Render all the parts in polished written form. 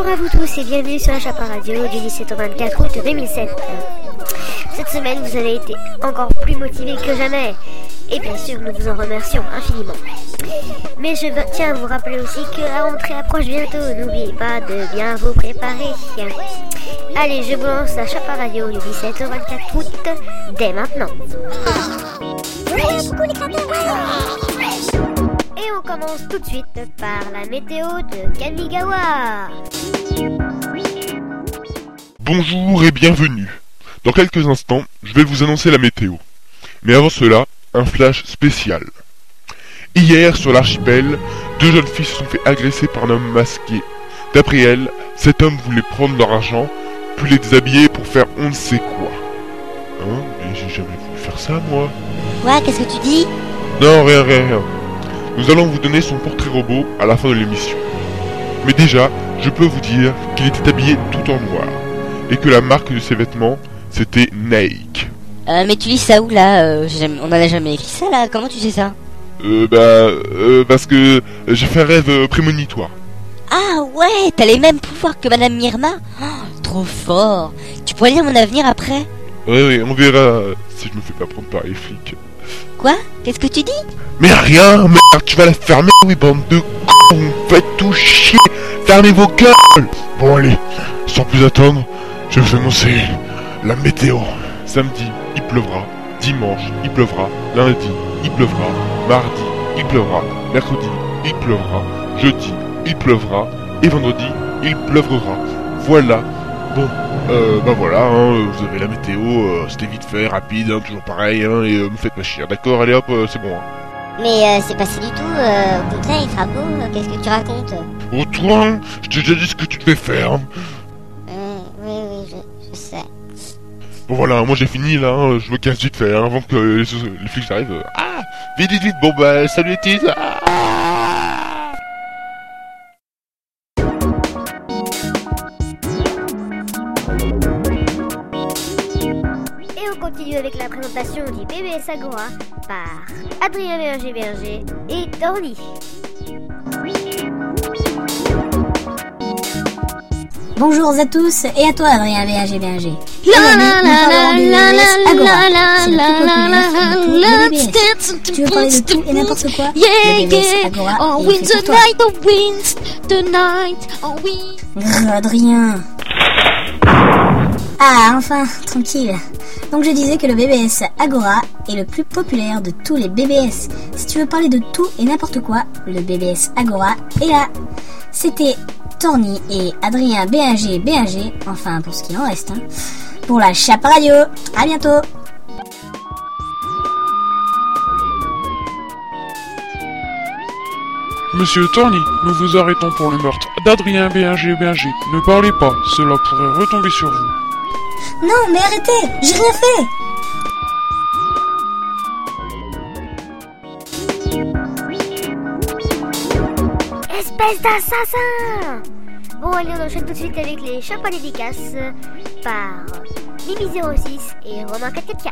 Bonjour à vous tous et bienvenue sur la Chapa Radio du 17 au 24 août 2007. Cette semaine, vous avez été encore plus motivés que jamais. Et bien sûr, nous vous en remercions infiniment. Mais je tiens à vous rappeler aussi que la rentrée approche bientôt. N'oubliez pas de bien vous préparer. Allez, je vous lance la Chapa Radio du 17 au 24 août dès maintenant. Et on commence tout de suite par la météo de Kamigawa. Bonjour et bienvenue. Dans quelques instants, je vais vous annoncer la météo. Mais avant cela, un flash spécial. Hier, sur l'archipel, 2 jeunes filles se sont fait agresser par un homme masqué. D'après elles, cet homme voulait prendre leur argent, puis les déshabiller pour faire on ne sait quoi. Hein? Mais j'ai jamais voulu faire ça, moi. Ouais, qu'est-ce que tu dis? Non, rien. Nous allons vous donner son portrait robot à la fin de l'émission. Mais déjà, je peux vous dire qu'il était habillé tout en noir, et que la marque de ses vêtements, c'était Nike. Mais tu lis ça où là? On en a jamais écrit ça là, comment tu sais ça? Parce que j'ai fait un rêve prémonitoire. Ah ouais, t'as les mêmes pouvoirs que Madame Myrna? Oh, trop fort. Tu pourrais lire mon avenir après? Oui, on verra si je me fais pas prendre par les flics. Quoi? Qu'est-ce que tu dis? Mais rien, merde, tu vas la fermer, oui, bande de cons, vous faites tout chier, fermez vos gueules. Bon allez, sans plus attendre, je vais vous annoncer la météo. Samedi, il pleuvra, dimanche, il pleuvra, lundi, il pleuvra, mardi, il pleuvra, mercredi, il pleuvra, jeudi, il pleuvra, et vendredi, il pleuvra. Voilà. Bon, voilà, hein, vous avez la météo, c'était vite fait, rapide, hein, toujours pareil, hein, et me faites pas chier, d'accord, allez hop, c'est bon. Hein. Mais c'est pas ça du tout, au contraire, il fera beau, qu'est-ce que tu racontes? Oh toi, je t'ai déjà dit ce que tu devais faire. Oui, je sais. Bon voilà, moi j'ai fini là, hein, je me casse vite fait, hein, avant que les flics arrivent. Ah, vite, bon bah, salut les teas. On continue avec la présentation du BBS Agora par Adrien Berger et Torny. Bonjour à tous et à toi Adrien Berger. Tu veux parler de tout et n'importe quoi? Le BBS Agora est fait pour toi. Adrien. Ah, enfin, tranquille. Donc je disais que le BBS Agora est le plus populaire de tous les BBS. Si tu veux parler de tout et n'importe quoi, le BBS Agora est là. C'était Torny et Adrien BAG, enfin pour ce qu'il en reste, hein, pour la Chapa Radio. À bientôt. Monsieur Torny, nous vous arrêtons pour le meurtre d'Adrien BAG. Ne parlez pas, cela pourrait retomber sur vous. Non, mais arrêtez, j'ai rien fait. Espèce d'assassin! Bon, allez, on enchaîne tout de suite avec les Chapa dédicaces par Mimi06 et Romain 444.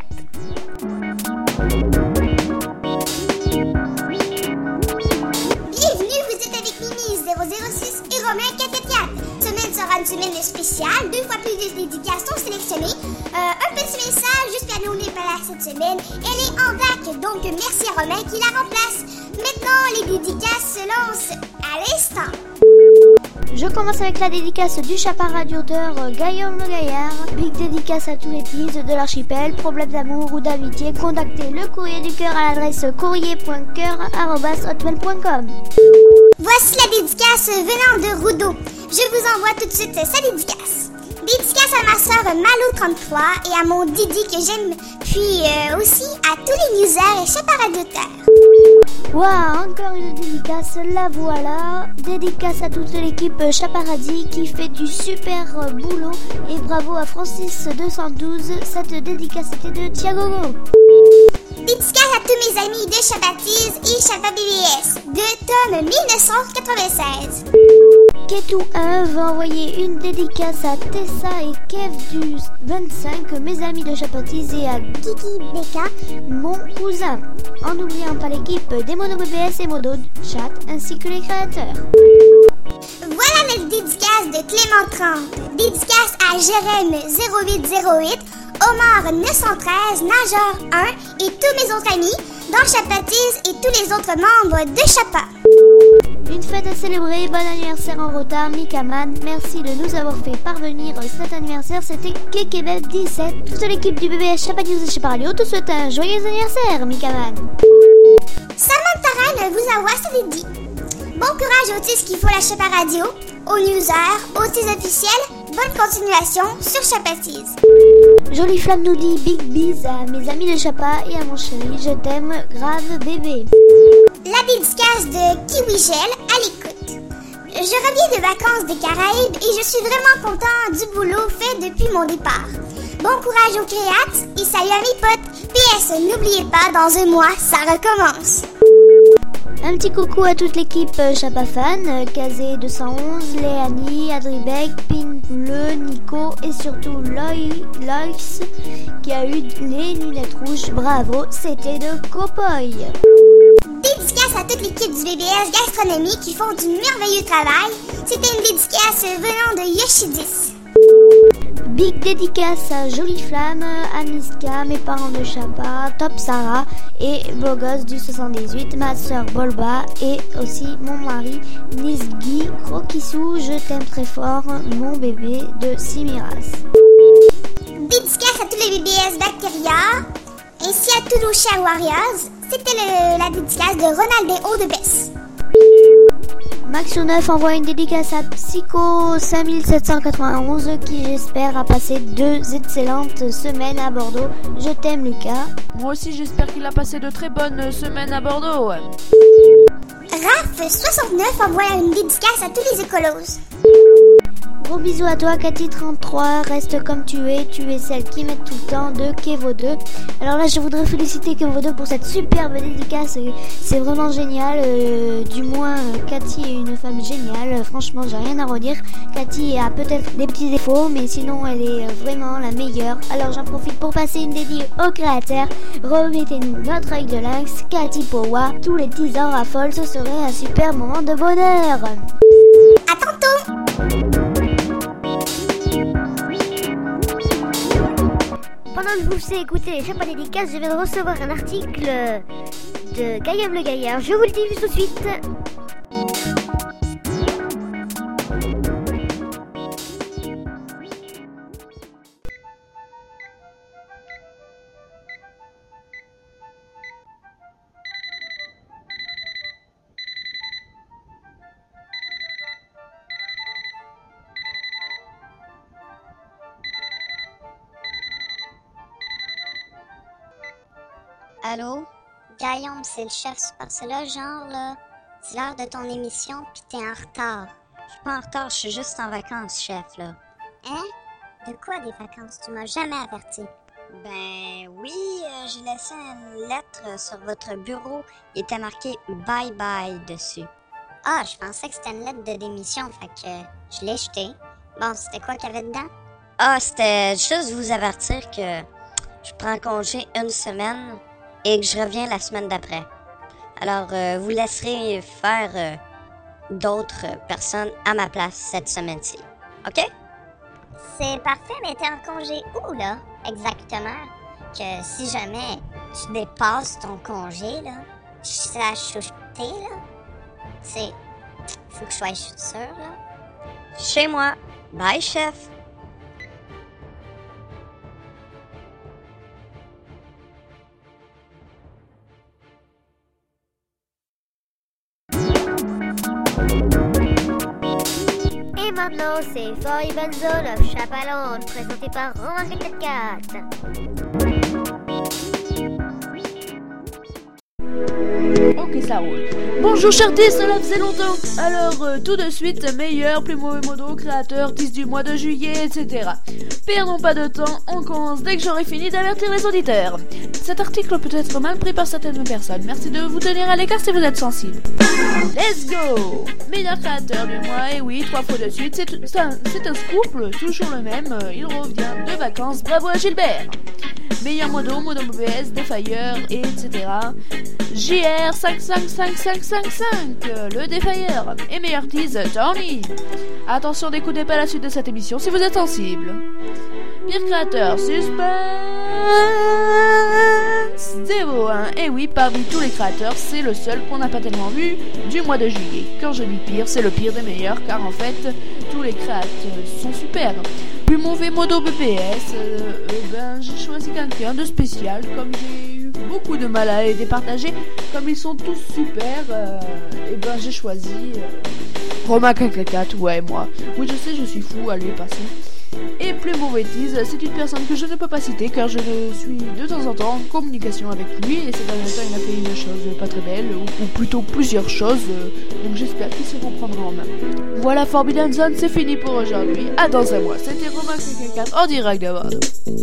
Bienvenue, vous êtes avec Mimi006 et Romain 444. Semaine sera une semaine spéciale, 2 fois plus de dédicaces sont sélectionnées. Un petit message, juste Piano n'est pas là cette semaine. Elle est en vac, donc merci à Romain qui la remplace. Maintenant, les dédicaces se lancent à l'instant. Je commence avec la dédicace du Chapa Radio-auteur Guillaume Le Gaillard. Big dédicace à tous les teas de l'archipel. Problème d'amour ou d'amitié, contactez le courrier du cœur à l'adresse courrier.coeur@hotmail.com. Voici la dédicace venant de Rudo. Je vous envoie tout de suite sa dédicace. Dédicace à ma soeur Malo33 et à mon Didi que j'aime, puis aussi à tous les users et Chapa Radio-auteurs. Waouh, encore une dédicace, la voilà. Dédicace à toute l'équipe Chaparadi qui fait du super boulot. Et bravo à Francis212, cette dédicace était de Thiagogo. Dédicace à tous mes amis de Chabatiz et Chapa BBS de Tom 1996. Ketou1 va envoyer une dédicace à Tessa et Kev du 25, mes amis de Chapatiz, et à Kiki Beka, mon cousin. En n'oubliant pas l'équipe des Mono et Modo Chat ainsi que les créateurs. Voilà notre dédicace de Clément 3030. Dédicace à Jérém 0808, Omar 913, Najor 1 et tous mes autres amis, dont Chapatise et tous les autres membres de Chapa. Une fête à célébrer, bon anniversaire en retard, Mikaman. Merci de nous avoir fait parvenir cet anniversaire. C'était Kekebel17. Toute l'équipe du BBS Chapa News et Chapa Radio te souhaite un joyeux anniversaire, Mikaman. Samantha Reine vous envoie ce dédi. Bon courage aux tisses qui font la Chapa Radio, aux newsers, aux tisses officiels. Bonne continuation sur Chapatise. Jolie Flamme nous dit big bis à mes amis de Chapa et à mon chéri. Je t'aime, grave bébé. La dédicace de Kiwi Gel à l'écoute. Je reviens de vacances des Caraïbes et je suis vraiment content du boulot fait depuis mon départ. Bon courage aux créates et salut à mes potes. PS, n'oubliez pas, dans un mois, ça recommence. Un petit coucou à toute l'équipe Chapa Fan, Kazé 211, Léanie, Adribek, Pink Bleu, Nico et surtout Loïs qui a eu les lunettes rouges. Bravo, c'était de Copoy. Dédicace à toute l'équipe du BBS Gastronomie qui font du merveilleux travail. C'était une dédicace venant de Yoshidis. Big dédicace à Jolie Flamme, à Niska, mes parents de Chapa, Top Sarah et Beau Gosse du 78, ma soeur Bolba et aussi mon mari Nisgi. Gros kissou, je t'aime très fort, mon bébé de Simiras. Dédicace à tous les BBS Bacteria ainsi à tous nos chers Warriors. C'était la dédicace de Ronaldinho de Bess. Maxo9 envoie une dédicace à Psycho 5791 qui j'espère a passé 2 excellentes semaines à Bordeaux. Je t'aime Lucas. Moi aussi j'espère qu'il a passé de très bonnes semaines à Bordeaux. Raph69 envoie une dédicace à tous les écolos. Gros bisous à toi Cathy33, reste comme tu es celle qui m'aide tout le temps de Kevo2. Alors là je voudrais féliciter Kevo2 pour cette superbe dédicace, c'est vraiment génial, du moins Cathy est une femme géniale, franchement j'ai rien à redire. Cathy a peut-être des petits défauts mais sinon elle est vraiment la meilleure. Alors j'en profite pour passer une dédie au créateur, remettez-nous notre œil de lynx, Cathy Powa, tous les teasers raffolent, ce serait un super moment de bonheur. À tantôt. Pendant que je vous fais écouter les Chapa dédicaces, je viens de recevoir un article de Guillaume le Gaillard. Je vous le dis juste tout de suite. Allô? Guillaume, c'est le chef super. C'est là, genre, là, c'est l'heure de ton émission, pis t'es en retard. Je suis pas en retard, je suis juste en vacances, chef, là. Hein? De quoi des vacances? Tu m'as jamais averti. Ben oui, j'ai laissé une lettre sur votre bureau. Il était marqué « Bye bye » dessus. Ah, je pensais que c'était une lettre de démission, fait que je l'ai jetée. Bon, c'était quoi qu'il y avait dedans? Ah, c'était juste vous avertir que je prends congé une semaine et que je reviens la semaine d'après. Alors, vous laisserez faire d'autres personnes à ma place cette semaine-ci. OK? C'est parfait, mais t'es en congé où, là? Exactement. Que si jamais tu dépasses ton congé, là, je sache où t'es, là. C'est... faut que je sois sûre, là. Chez moi. Bye, chef. Et maintenant, c'est For Zone of Chapaland, présenté par Romain 44. Ok, ça roule. Bonjour Charté, cela faisait longtemps. Alors, tout de suite, meilleur, plus mauvais modo, créateur, 10 du mois de juillet, etc. Perdons pas de temps, on commence dès que j'aurai fini d'avertir les auditeurs. Cet article peut être mal pris par certaines personnes. Merci de vous tenir à l'écart si vous êtes sensible. Let's go! Meilleur créateur du mois, et oui, 3 fois de suite, c'est un scoop, toujours le même, il revient de vacances, bravo à Gilbert! Meilleur modo BBS, défailleur, etc. JR55555, le défailleur, et meilleur tease, Tony. Attention, n'écoutez pas la suite de cette émission si vous êtes sensible. Pire créateur, suspense, Devo, hein. Et oui, parmi tous les créateurs, c'est le seul qu'on n'a pas tellement vu du mois de juillet. Quand je dis pire, c'est le pire des meilleurs, car en fait, tous les créateurs sont super. Plus mauvais modo BBS, j'ai choisi quelqu'un de spécial, comme j'ai eu beaucoup de mal à les départager, comme ils sont tous super, j'ai choisi Romain 4, ouais, moi. Oui, je sais, je suis fou, allez, passons. Et plus mauvais tease, c'est une personne que je ne peux pas citer car je suis de temps en temps en communication avec lui et ces derniers temps il a fait une chose pas très belle ou plutôt plusieurs choses, donc j'espère qu'il se reprendra en main. Voilà, Forbidden Zone, c'est fini pour aujourd'hui. À dans un mois, c'était Romain 4 en direct de Bordeaux.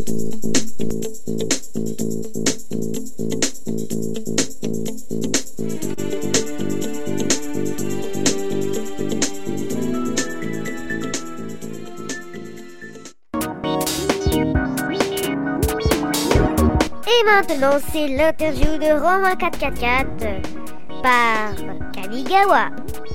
Et maintenant, c'est l'interview de Romain 444 par Kamigawa.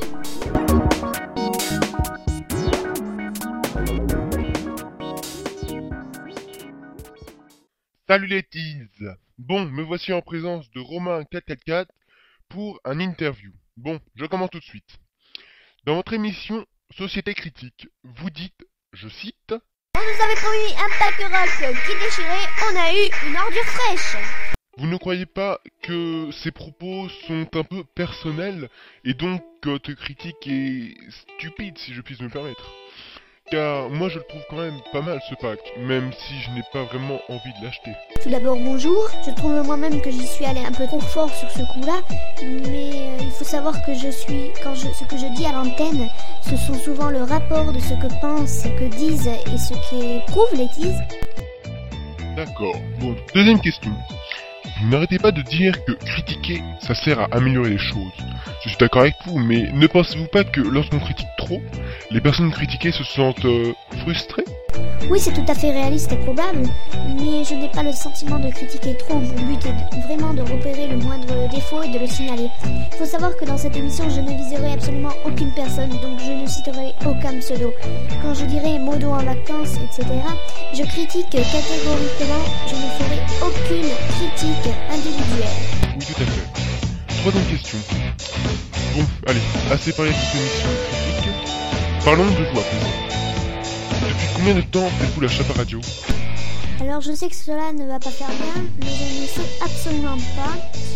Salut les teas. Bon, me voici en présence de Romain 444 pour un interview. Bon, je commence tout de suite. Dans votre émission Société Critique, vous dites, je cite... On nous avait promis un pack rock qui déchirait, on a eu une ordure fraîche. Vous ne croyez pas que ces propos sont un peu personnels et donc que votre critique est stupide si je puis me permettre? Car moi je le trouve quand même pas mal ce pack, même si je n'ai pas vraiment envie de l'acheter. Tout d'abord bonjour, je trouve moi-même que j'y suis allé un peu trop fort sur ce coup-là, mais il faut savoir que ce que je dis à l'antenne, ce sont souvent le rapport de ce que pensent, ce que disent et ce qu'éprouvent les teas. D'accord, bon, deuxième question. Vous n'arrêtez pas de dire que critiquer, ça sert à améliorer les choses. Je suis d'accord avec vous, mais ne pensez-vous pas que lorsqu'on critique trop, les personnes critiquées se sentent frustrées? Oui, c'est tout à fait réaliste et probable, mais je n'ai pas le sentiment de critiquer trop. Mon but est vraiment de repérer le moindre défaut et de le signaler. Il faut savoir que dans cette émission, je ne viserai absolument aucune personne, donc je ne citerai aucun pseudo. Quand je dirai modo en vacances, etc., je critique catégoriquement, je ne ferai aucune critique individuelle. Oui, tout à fait. Troisième question. Bon, allez, assez parlé de cette émission critique. Parlons de vous à présent. Depuis combien de temps faites-vous la Chapa Radio? Alors je sais que cela ne va pas faire bien, mais je ne sais absolument pas.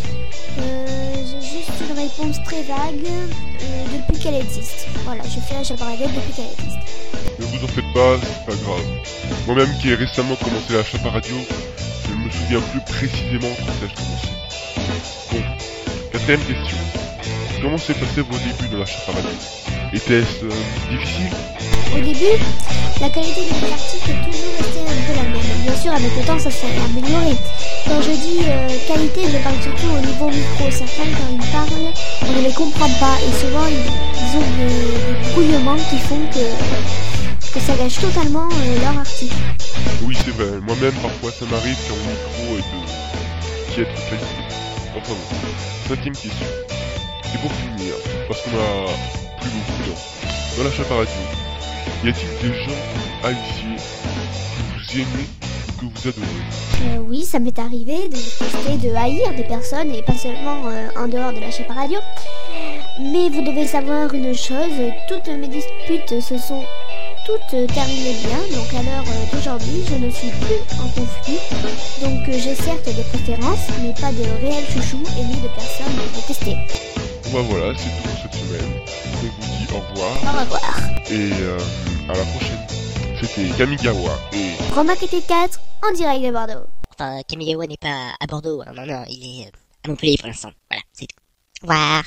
J'ai juste une réponse très vague depuis qu'elle existe. Voilà, je fais la Chapa Radio depuis qu'elle existe. Ne vous en faites pas, c'est pas grave. Moi-même qui ai récemment commencé la Chapa Radio, je ne me souviens plus précisément quand ça a commencé. Bon, quatrième question. Comment s'est passé vos débuts dans la Chapa Radio? Était-ce difficile? Au début, la qualité de mes articles est toujours restée un peu la même. Bien sûr, avec le temps, ça s'est amélioré. Quand je dis qualité, je parle surtout au niveau micro. Certains, quand ils parlent, on ne les comprend pas. Et souvent, ils ont des brouillements qui font que ça gâche totalement leur article. Oui, c'est vrai. Moi-même, parfois, ça m'arrive quand mon micro est de piètre qualité. Enfin bon. Cinquième question. Et pour finir, parce qu'on a plus beaucoup de temps, dans la Chapa Radio, y a-t-il des gens que vous haïssiez, que vous aimez ou que vous adorez? Oui, ça m'est arrivé de détester, de haïr des personnes et pas seulement en dehors de la Chapa Radio. Mais vous devez savoir une chose, toutes mes disputes se sont toutes terminées bien, donc à l'heure d'aujourd'hui, je ne suis plus en conflit. Donc j'ai certes des préférences, mais pas de réels chouchous et ni de personnes détestées. Bon, voilà, c'est tout pour cette semaine. On vous dit au revoir. Au revoir. Et à la prochaine. C'était Kamigawa et Romain 4 en direct de Bordeaux. Enfin, Kamigawa n'est pas à Bordeaux, hein. Non, il est à Montpellier pour l'instant. Voilà, c'est tout. Au revoir.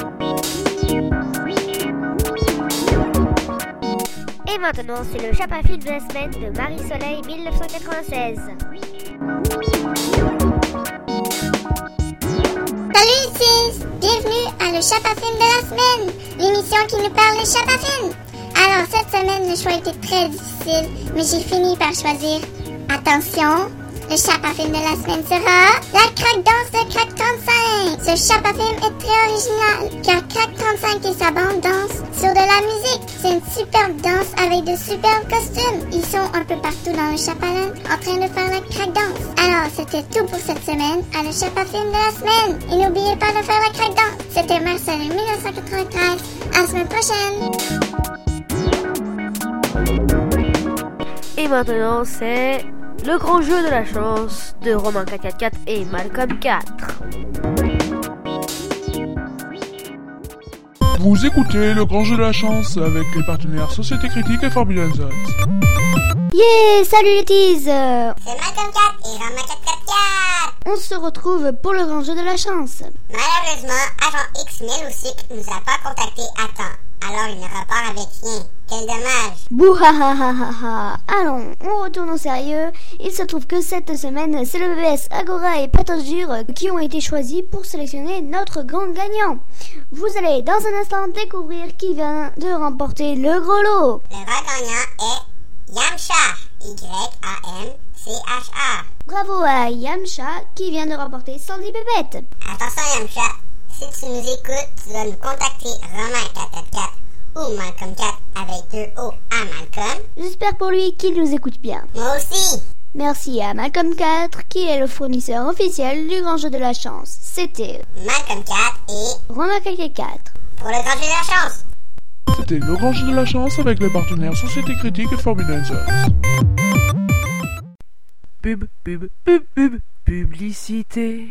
Et maintenant, c'est le Chapa Film de la semaine de Marie-Soleil 1996. Salut sis, bienvenue à le Chapa Film de la semaine, l'émission qui nous parle de Chapa Film. Alors cette semaine, le choix était très difficile, mais j'ai fini par choisir, attention, Le Chapafilm de la semaine sera la crack danse de Crack 35. Ce Chapafilm est très original car Crack 35 et sa bande dansent sur de la musique. C'est une superbe danse avec de superbes costumes. Ils sont un peu partout dans le Chapaland en train de faire la crack danse. Alors c'était tout pour cette semaine à le Chapafilm de la semaine. Et n'oubliez pas de faire la crack danse. C'était Marcel en 1993. À la semaine prochaine. Et maintenant, c'est le grand jeu de la chance de Romain 444 et Malcolm 4. Vous écoutez le grand jeu de la chance avec les partenaires Société Critique et Forbidden Zones. Yeah, salut les teas. C'est Malcolm 4 et Romain 444. On se retrouve pour le grand jeu de la chance. Malheureusement, Agent X Melusik nous a pas contacté à temps. Alors il ne repart avec rien. Quel dommage. Bouhahahaha. Allons, on retourne au sérieux. Il se trouve que cette semaine, c'est le BBS Agora et Patage Dur qui ont été choisis pour sélectionner notre grand gagnant. Vous allez dans un instant découvrir qui vient de remporter le gros lot. Le grand gagnant est Yamcha. Y-A-M-C-H-A. Bravo à Yamcha qui vient de remporter 110 pépettes. Attention Yamcha, si tu nous écoutes, tu dois nous contacter Romain 444 ou Malcolm 4 avec 2 O à Malcolm. J'espère pour lui qu'il nous écoute bien. Moi aussi. Merci à Malcolm 4 qui est le fournisseur officiel du grand jeu de la chance. C'était Malcolm 4 et Romain 444 pour le grand jeu de la chance. C'était le grand jeu de la chance avec les partenaires Société Critique et Forbidden Zones. Publicité.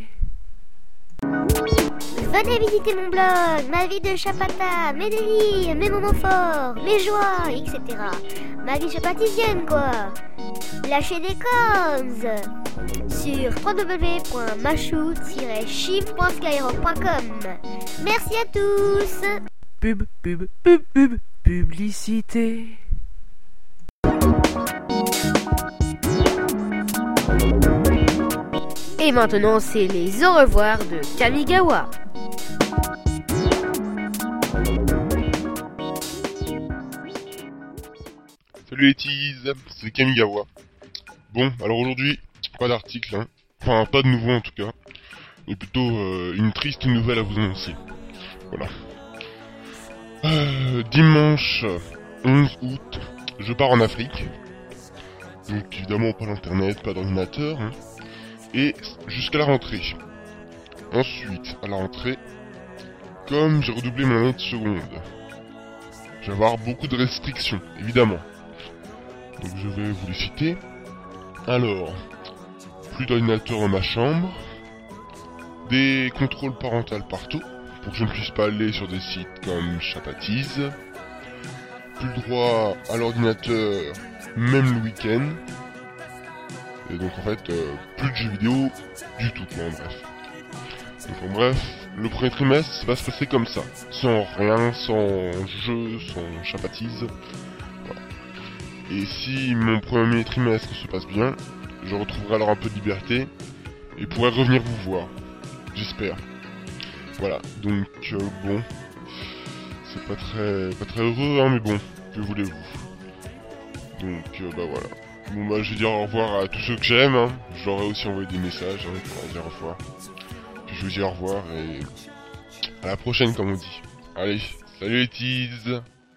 Venez visiter mon blog, ma vie de chapata, mes délires, mes moments forts, mes joies, etc. Ma vie chapatisienne, quoi. Lâchez des coms sur www.machou-chiv.skyrock.com. Merci à tous. Publicité. Et maintenant, c'est les au revoir de Kamigawa. Salut les teas, c'est Kamigawa. Bon, alors aujourd'hui, pas d'article, hein. Enfin pas de nouveau en tout cas, mais plutôt une triste nouvelle à vous annoncer. Voilà. Dimanche 11 août, je pars en Afrique. Donc évidemment pas d'internet, pas d'ordinateur, hein. Et jusqu'à la rentrée. Ensuite, à la rentrée, comme j'ai redoublé mon année de seconde, je vais avoir beaucoup de restrictions, évidemment. Donc je vais vous les citer. Alors, plus d'ordinateur dans ma chambre, des contrôles parentaux partout, pour que je ne puisse pas aller sur des sites comme Chapatize, plus le droit à l'ordinateur, même le week-end, et donc en fait, plus de jeux vidéo du tout, quoi, en bref. Donc en bref, le premier trimestre va se passer comme ça, sans rien, sans jeu, sans Chapatize. Voilà. Et si mon premier trimestre se passe bien, je retrouverai alors un peu de liberté et pourrai revenir vous voir, j'espère. Voilà, donc bon, c'est pas très heureux, hein, mais bon, que voulez-vous. Donc bah voilà. Bon bah je vais dire au revoir à tous ceux que j'aime, hein. Je leur ai aussi envoyé des messages, hein, pour leur dire au revoir. Puis je vous dis au revoir et à la prochaine comme on dit. Allez, salut les teas.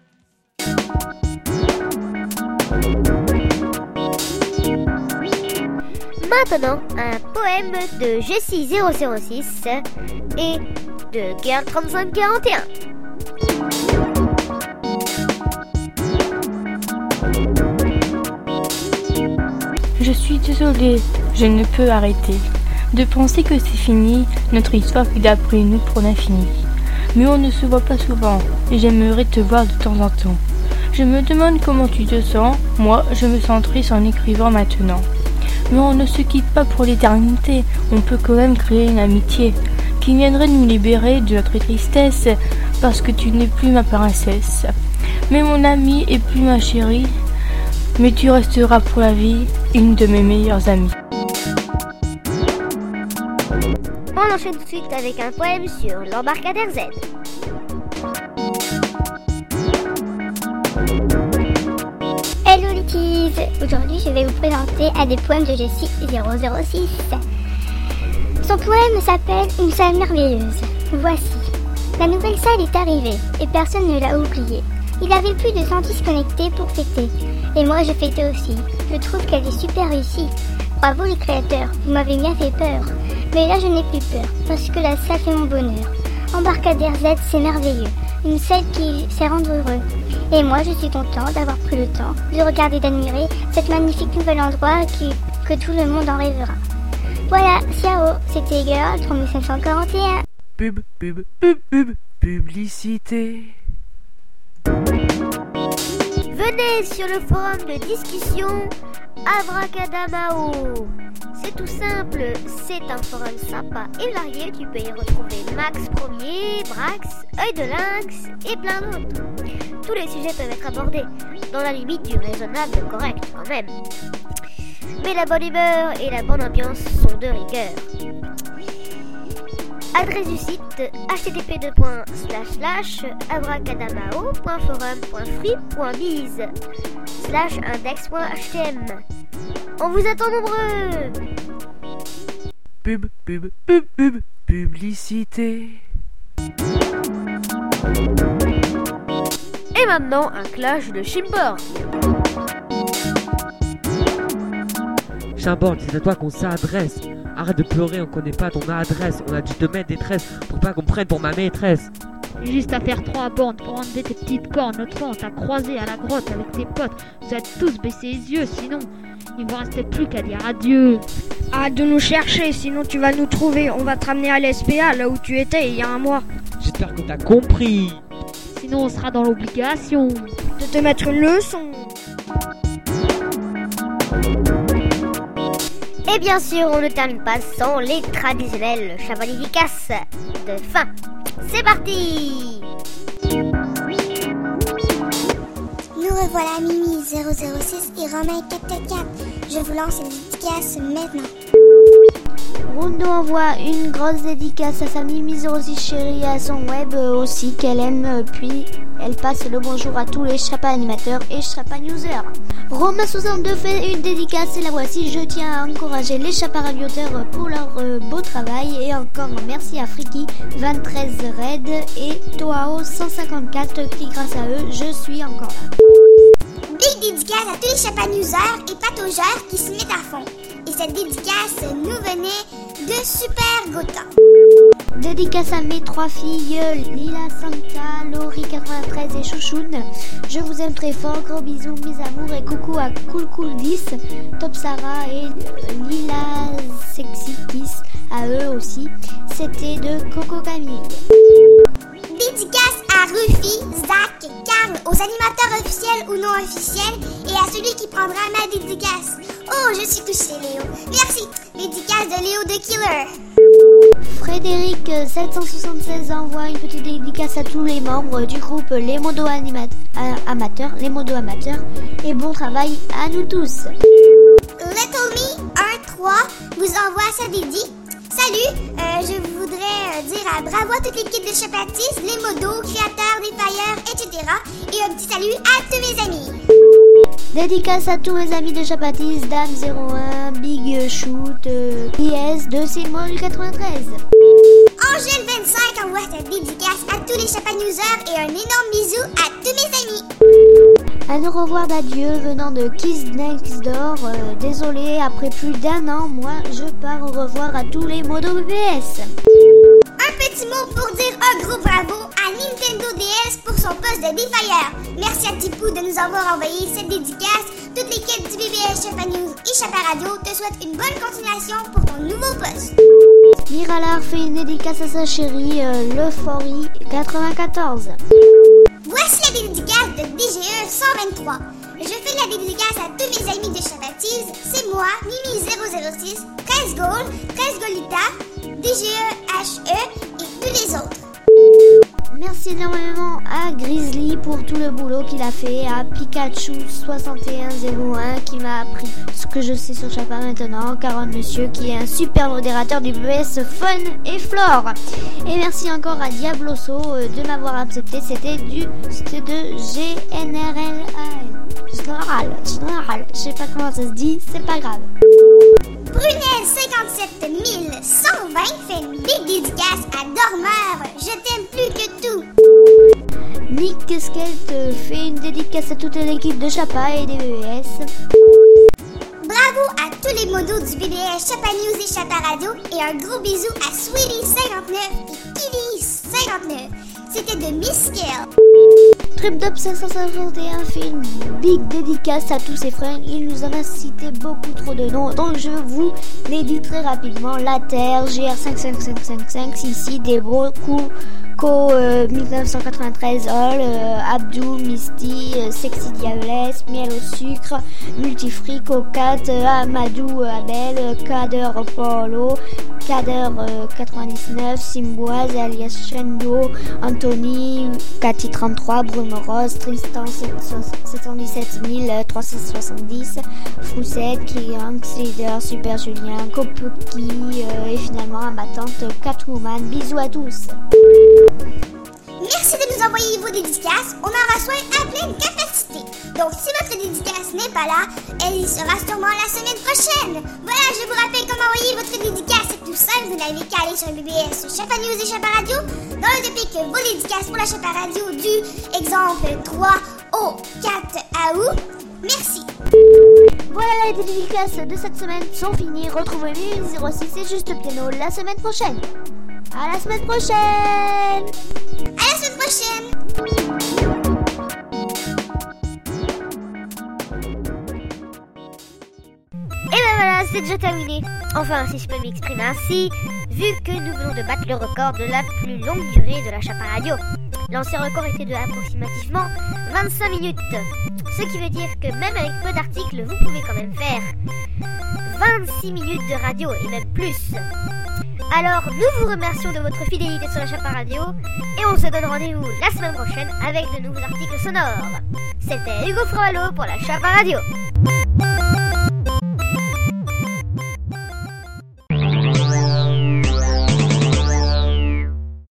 Maintenant, un poème de Jessie006 et de Girl3541. Je suis désolée, je ne peux arrêter de penser que c'est fini, notre histoire qui d'après nous pour l'infini. Mais on ne se voit pas souvent, et j'aimerais te voir de temps en temps. Je me demande comment tu te sens, moi je me sens triste en écrivant maintenant. Mais on ne se quitte pas pour l'éternité, on peut quand même créer une amitié qui viendrait nous libérer de notre tristesse, parce que tu n'es plus ma princesse. Mais mon amie et plus ma chérie, mais tu resteras pour la vie une de mes meilleures amies. On enchaîne tout de suite avec un poème sur l'embarcadère Z. Hello les Chapatise. Aujourd'hui, je vais vous présenter un des poèmes de Jessie 006. Son poème s'appelle Une salle merveilleuse. Voici. La nouvelle salle est arrivée et personne ne l'a oubliée. Il avait plus de 110 connectés pour fêter. Et moi, je fêtais aussi. Je trouve qu'elle est super réussie. Bravo les créateurs, vous m'avez bien fait peur. Mais là, je n'ai plus peur parce que la salle fait mon bonheur. Embarcadère Z, c'est merveilleux. Une salle qui sait rendre heureux. Et moi, je suis content d'avoir pris le temps de regarder et d'admirer cet magnifique nouvel endroit que tout le monde en rêvera. Voilà, ciao, c'était Girl 3541. Publicité. Venez sur le forum de discussion Abracadamao. C'est tout simple, c'est un forum sympa et varié. Tu peux y retrouver Max Premier, Brax, Œil de Lynx et plein d'autres. Tous les sujets peuvent être abordés, dans la limite du raisonnable correct quand même. Mais la bonne humeur et la bonne ambiance sont de rigueur. Adresse du site http://abracadamao.forum.free.biz/index.htm. On vous attend nombreux. Publicité. Et maintenant, un clash de Chimborg. Chimborg, c'est à toi qu'on s'adresse. Arrête de pleurer, on connaît pas ton adresse. On a dû te mettre des tresses pour pas qu'on prenne pour ma maîtresse. Juste à faire 3 bandes pour enlever tes petites cornes. Notre fois, on t'a croisé à la grotte avec tes potes. Vous êtes tous baissé les yeux, sinon il ne vous restait plus qu'à dire adieu. Arrête de nous chercher, sinon tu vas nous trouver. On va te ramener à l'SPA, là où tu étais il y a un mois. J'espère que t'as compris. Sinon, on sera dans l'obligation de te mettre une leçon. Et bien sûr, on ne termine pas sans les traditionnels chavalidicasses de fin. C'est parti! Nous revoilà Mimi 006 et Romain 444. Je vous lance une dédicace maintenant. Rondo envoie une grosse dédicace à sa Mimi 06 chérie et à son web aussi qu'elle aime, puis elle passe le bonjour à tous les Chapa animateurs et Chapa users. Romain62 fait une dédicace et la voici. Je tiens à encourager les Chapa radioteurs pour leur beau travail et encore merci à Friki 23 Red et Toao 154 qui grâce à eux je suis encore là. Big dédicace à tous les chapanuseurs et pataugeurs qui se mettent à fond. Et cette dédicace nous venait de Super Gotham. Dédicace à mes 3 filles, Lila, Santa, Laurie 93 et Chouchoun. Je vous aime très fort, gros bisous, mes amours et coucou à Cool 10, Top Sarah et Lila Sexy Kiss à eux aussi. C'était de Coco Camille. Dédicace à Ruffy, Zach, Carl, aux animateurs officiels ou non officiels et à celui qui prendra ma dédicace. Oh, je suis touchée, Léo. Merci. Dédicace de Léo de Killer. Frédéric 776 envoie une petite dédicace à tous les membres du groupe Les Modos Amateurs, et bon travail à nous tous. Little Me 1-3 vous envoie sa dédi. Salut, je voudrais dire bravo à toute l'équipe de Chapatise, les modos, créateurs, défailleurs, etc. Et un petit salut à tous mes amis. Dédicace à tous mes amis de Chapatise, Dame01, Big Shoot, IS de Simon du 93. Angèle 25 envoie sa dédicace à tous les Chapanusers et un énorme bisou à tous mes amis. Un au revoir d'adieu venant de Kiss Next Door. Désolé, après plus d'1 an, moi je pars au revoir à tous les modos BBS. Un petit mot pour dire un gros bravo à Nintendo DS pour son poste de défailleur. Merci à Tipou de nous avoir envoyé cette dédicace. Toute l'équipe du BBS Chapa News et Chapa Radio te souhaite une bonne continuation pour ton nouveau poste. Miralar fait une dédicace à sa chérie, Leuphorie 94. Voici la dédicace de DGE 123. Je fais la dédicace à tous mes amis de Chapatise. C'est moi, Mimi 006, 13 Gold, 13 Golita, DGE HE et tous les autres. Merci merci énormément à Grizzly pour tout le boulot qu'il a fait, à Pikachu6101 qui m'a appris ce que je sais sur Chapa maintenant, Caron Monsieur qui est un super modérateur du BBS Fun et Flore. Et merci encore à Diabloso de m'avoir accepté, c'était de GNRL. Général, je sais pas comment ça se dit, c'est pas grave. Brunel 57120 fait une big dédicace à Dormeur. Je t'aime plus que tout. Nick Skelt fait une dédicace à toute l'équipe de Chapa et des BBS. Bravo à tous les modos du BBS Chapa News et Chapa Radio et un gros bisou à Sweetie59 et Kitty59. C'était de Miss Kill. Tripdop 551 fait une big dédicace à tous ses frères. Il nous en a cité beaucoup trop de noms, donc je vous les dis très rapidement. La Terre, GR55555, Sissi, Debro, Co 1993, Hall, Abdou, Misty, Sexy Diablesse, Miel au sucre, Multifree, Cocat, Amadou, Abel, Kader, Polo, Kader 99, Simboise, alias Shendo, Anthony, Cathy 33, Bruno Rose, Tristan 717 370, Froussette, Kyrianx, Leader, Super Julien, Kopuki et finalement à ma tante Catwoman. Bisous à tous. Merci de nous envoyer vos dédicaces, on en reçoit à pleine capacité. Donc si votre dédicace n'est pas là, elle y sera sûrement la semaine prochaine. Voilà, je vous rappelle comment envoyer votre dédicace, c'est tout simple, vous n'avez qu'à aller sur le BBS Chapa News et Chapa Radio, dans le topic vos dédicaces pour la Chapa Radio du exemple 3 au 4 août. Merci. Voilà, les dédicaces de cette semaine sont finies. Retrouvez Mimi 06 et Juste Piano la semaine prochaine. À la semaine prochaine. À la semaine prochaine. Et ben voilà, c'est déjà terminé. Enfin, si je peux m'exprimer ainsi, vu que nous venons de battre le record de la plus longue durée de la Chapa Radio. L'ancien record était de approximativement 25 minutes. Ce qui veut dire que même avec peu d'articles, vous pouvez quand même faire 26 minutes de radio et même plus. Alors, nous vous remercions de votre fidélité sur la Chapa Radio et on se donne rendez-vous la semaine prochaine avec de nouveaux articles sonores. C'était Hugo Froalo pour la Chapa Radio.